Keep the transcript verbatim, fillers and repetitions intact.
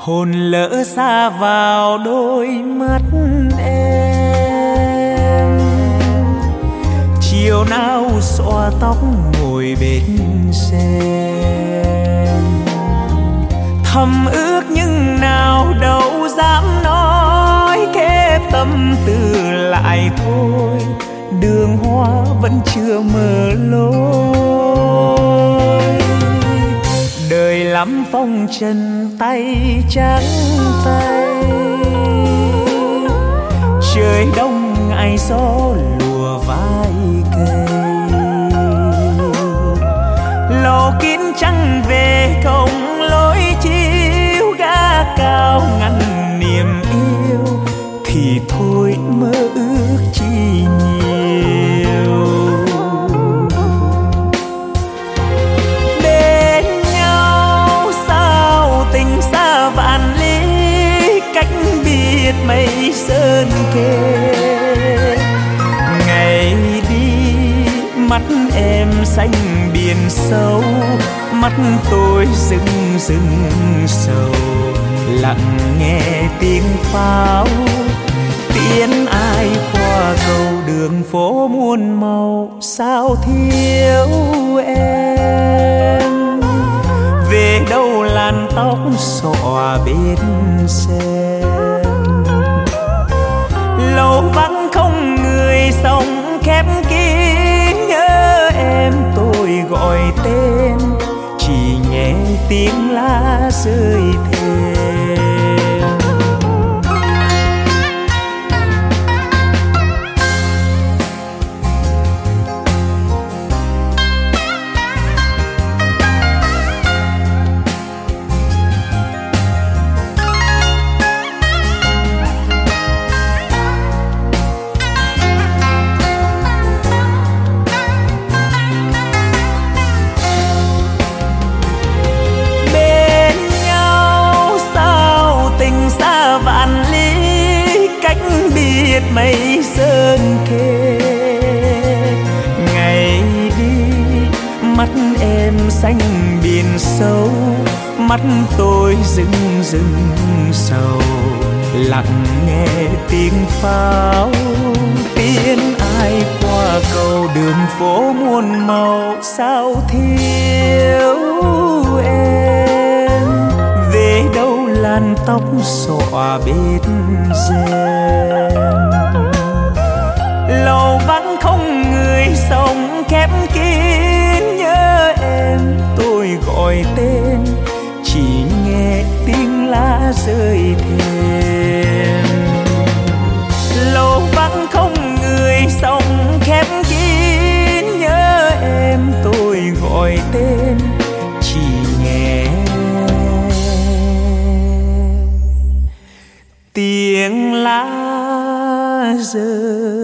hồn lỡ xa vào đôi mắt em. Chiều nào xõa tóc ngồi bên sen, thầm ước nhưng nào đâu dám nói, khép tâm tư lại thôi, đường hoa vẫn chưa mở lối. Đời lắm phong trần tay trắng tay, trời đông ngày gió lùa vai cây. Lầu kín trăng về không lối chiếu, gác cao ngăn niềm yêu, thì thôi mơ ước chi nhiều. Bên nhau sao tình xa vạn lý, cách biệt mây sơn kề. Ngày đi mắt em xanh biển sâu, mắt tôi rưng rưng sầu, lặng nghe tiếng pháo tiễn ai qua cầu. Đường phố muôn màu sao thiếu em, về đâu làn tóc xõa bên sen. Lầu vắng không người sống khép kín, nhớ em tôi gọi tên, chỉ nghe tiếng lá rơi thềm. Mây sơn kề. Ngày đi mắt em xanh biển sâu, mắt tôi rưng rưng sầu, lặng nghe tiếng pháo tiễn ai qua cầu. Đường phố muôn màu sao thiếu em, về đâu làn tóc xõa bên rèm. Lầu vắng không người sống khép kín, nhớ em tôi gọi tên, chỉ nghe tiếng lá rơi thềm. Lầu vắng không người sống khép kín, nhớ em tôi gọi tên, chỉ nghe tiếng lá rơi